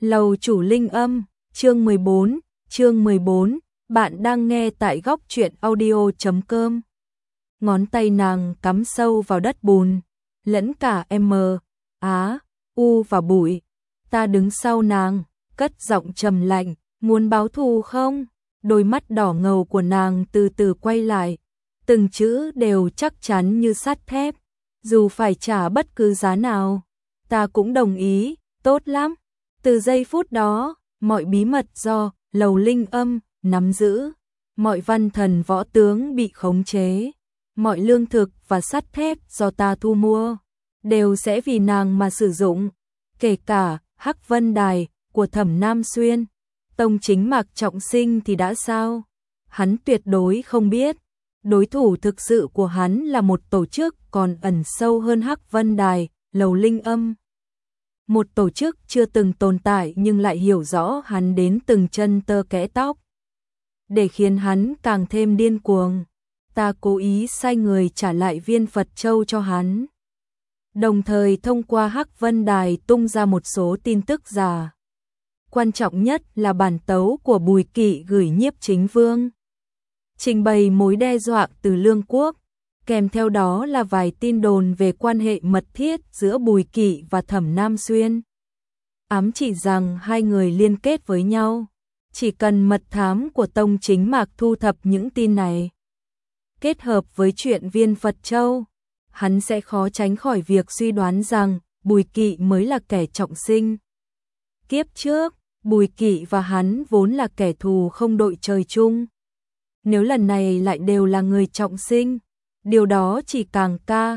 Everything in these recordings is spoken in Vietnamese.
Lầu chủ linh âm, chương 14, bạn đang nghe tại góc truyện audio.com. Ngón tay nàng cắm sâu vào đất bùn, lẫn cả M, Á, U và bụi. Ta đứng sau nàng, cất giọng trầm lạnh, muốn báo thù không? Đôi mắt đỏ ngầu của nàng từ từ quay lại, từng chữ đều chắc chắn như sắt thép. Dù phải trả bất cứ giá nào, ta cũng đồng ý, tốt lắm. Từ giây phút đó, mọi bí mật do Lầu Linh Âm nắm giữ, mọi văn thần võ tướng bị khống chế, mọi lương thực và sắt thép do ta thu mua, đều sẽ vì nàng mà sử dụng, kể cả Hắc Vân Đài của Thẩm Nam Xuyên. Tông Chính Mạc Trọng Sinh thì đã sao? Hắn tuyệt đối không biết, đối thủ thực sự của hắn là một tổ chức còn ẩn sâu hơn Hắc Vân Đài, Lầu Linh Âm. Một tổ chức chưa từng tồn tại nhưng lại hiểu rõ hắn đến từng chân tơ kẽ tóc. Để khiến hắn càng thêm điên cuồng, ta cố ý sai người trả lại viên Phật Châu cho hắn. Đồng thời thông qua Hắc Vân Đài tung ra một số tin tức giả. Quan trọng nhất là bản tấu của Bùi Kỵ gửi Nhiếp Chính Vương, trình bày mối đe dọa từ Lương Quốc. Kèm theo đó là vài tin đồn về quan hệ mật thiết giữa Bùi Kỵ và Thẩm Nam Xuyên. Ám chỉ rằng hai người liên kết với nhau. Chỉ cần mật thám của Tông Chính Mạc thu thập những tin này, kết hợp với chuyện viên Phật Châu, hắn sẽ khó tránh khỏi việc suy đoán rằng Bùi Kỵ mới là kẻ trọng sinh. Kiếp trước, Bùi Kỵ và hắn vốn là kẻ thù không đội trời chung. Nếu lần này lại đều là người trọng sinh, điều đó chỉ càng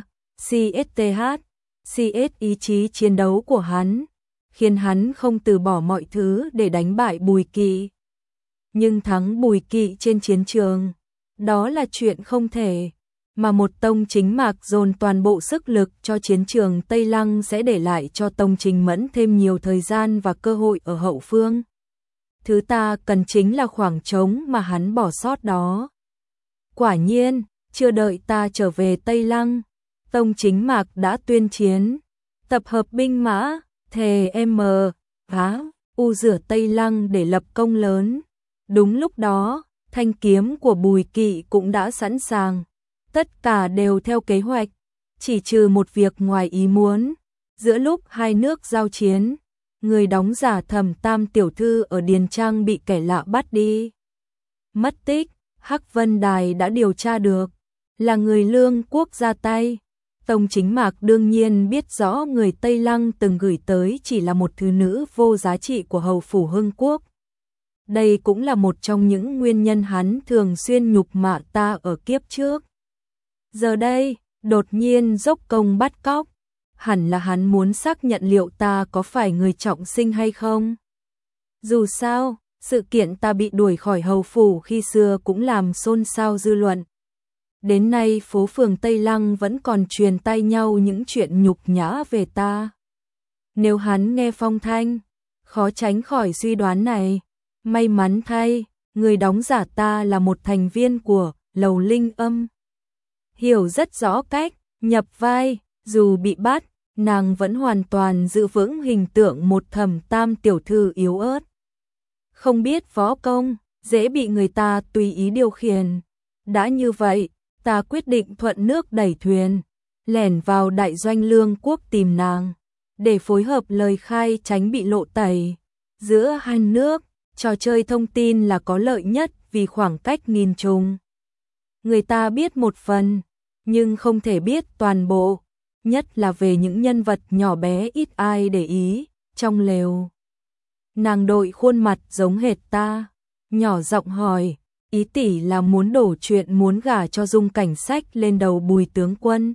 CS ý chí chiến đấu của hắn, khiến hắn không từ bỏ mọi thứ để đánh bại Bùi Kỵ. Nhưng thắng Bùi Kỵ trên chiến trường, đó là chuyện không thể, mà một Tông Chính Mạc dồn toàn bộ sức lực cho chiến trường Tây Lăng sẽ để lại cho Tông Trình Mẫn thêm nhiều thời gian và cơ hội ở hậu phương. Thứ ta cần chính là khoảng trống mà hắn bỏ sót đó. Quả nhiên, chưa đợi ta trở về Tây Lăng, Tông Chính Mạc đã tuyên chiến, tập hợp binh mã, thề U rửa Tây Lăng để lập công lớn. Đúng lúc đó, thanh kiếm của Bùi Kỵ cũng đã sẵn sàng. Tất cả đều theo kế hoạch, chỉ trừ một việc ngoài ý muốn. Giữa lúc hai nước giao chiến, người đóng giả Thẩm Tam tiểu thư ở Điền Trang bị kẻ lạ bắt đi. Mất tích, Hắc Vân Đài đã điều tra được, là người Lương Quốc ra tay. Tông Chính Mạc đương nhiên biết rõ người Tây Lăng từng gửi tới chỉ là một thứ nữ vô giá trị của hầu phủ Hưng Quốc. Đây cũng là một trong những nguyên nhân hắn thường xuyên nhục mạ ta ở kiếp trước. Giờ đây, đột nhiên dốc công bắt cóc, hẳn là hắn muốn xác nhận liệu ta có phải người trọng sinh hay không. Dù sao, sự kiện ta bị đuổi khỏi hầu phủ khi xưa cũng làm xôn xao dư luận. Đến nay phố phường Tây Lăng vẫn còn truyền tai nhau những chuyện nhục nhã về ta. Nếu hắn nghe phong thanh, khó tránh khỏi suy đoán này. May mắn thay, người đóng giả ta là một thành viên của Lầu Linh Âm. Hiểu rất rõ cách nhập vai, dù bị bắt, nàng vẫn hoàn toàn giữ vững hình tượng một Thẩm Tam tiểu thư yếu ớt. Không biết võ công, dễ bị người ta tùy ý điều khiển. Đã như vậy, ta quyết định thuận nước đẩy thuyền, lẻn vào đại doanh Lương Quốc tìm nàng, để phối hợp lời khai tránh bị lộ tẩy. Giữa hai nước, trò chơi thông tin là có lợi nhất vì khoảng cách nghìn trùng. Người ta biết một phần, nhưng không thể biết toàn bộ, nhất là về những nhân vật nhỏ bé ít ai để ý, trong lều. Nàng đội khuôn mặt giống hệt ta, nhỏ giọng hỏi, ý tỷ là muốn đổ chuyện muốn gả cho Dung Cảnh Sách lên đầu Bùi tướng quân.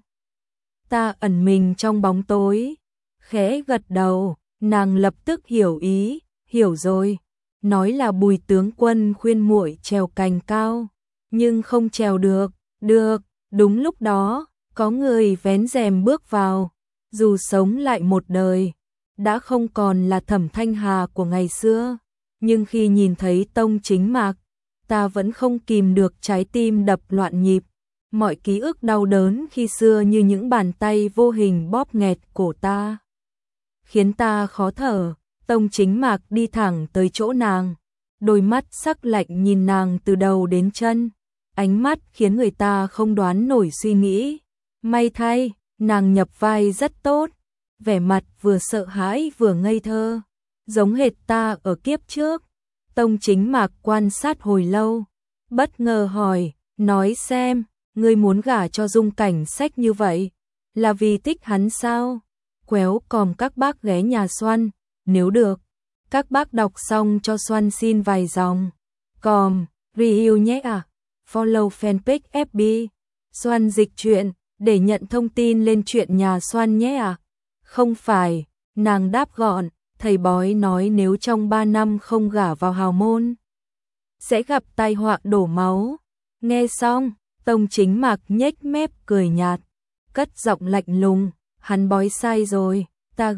Ta ẩn mình trong bóng tối, khẽ gật đầu, nàng lập tức hiểu ý, hiểu rồi. Nói là Bùi tướng quân khuyên muội trèo cành cao, nhưng không trèo được. Đúng lúc đó, có người vén rèm bước vào, dù sống lại một đời, đã không còn là Thẩm Thanh Hà của ngày xưa, nhưng khi nhìn thấy Tông Chính Mạc, ta vẫn không kìm được trái tim đập loạn nhịp. Mọi ký ức đau đớn khi xưa như những bàn tay vô hình bóp nghẹt cổ ta, khiến ta khó thở. Tông Chính Mạc đi thẳng tới chỗ nàng, đôi mắt sắc lạnh nhìn nàng từ đầu đến chân, ánh mắt khiến người ta không đoán nổi suy nghĩ. May thay, nàng nhập vai rất tốt, vẻ mặt vừa sợ hãi vừa ngây thơ, giống hệt ta ở kiếp trước. Tông Chính Mạc quan sát hồi lâu, bất ngờ hỏi, nói xem, ngươi muốn gả cho Dung Cảnh Sách như vậy, là vì thích hắn sao? Quéo còm các bác ghé nhà Xoan, nếu được, các bác đọc xong cho Xoan xin vài dòng. Còm, review nhé à, follow fanpage FB, Xoan dịch truyện, để nhận thông tin lên chuyện nhà Xoan nhé à. Không phải, nàng đáp gọn, thầy bói nói nếu trong 3 năm không gả vào hào môn, sẽ gặp tai họa đổ máu. Nghe xong, Tông Chính Mạc nhếch mép cười nhạt, cất giọng lạnh lùng, hắn bói sai rồi, ta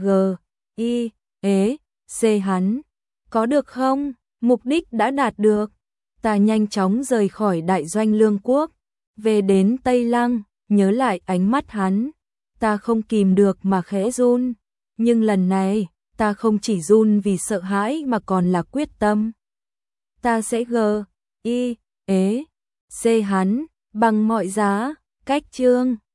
C hắn, có được không? Mục đích đã đạt được. Ta nhanh chóng rời khỏi đại doanh Lương Quốc, về đến Tây Lăng, nhớ lại ánh mắt hắn, ta không kìm được mà khẽ run, nhưng lần này, ta không chỉ run vì sợ hãi mà còn là quyết tâm. Ta sẽ C hắn, bằng mọi giá. Cách chương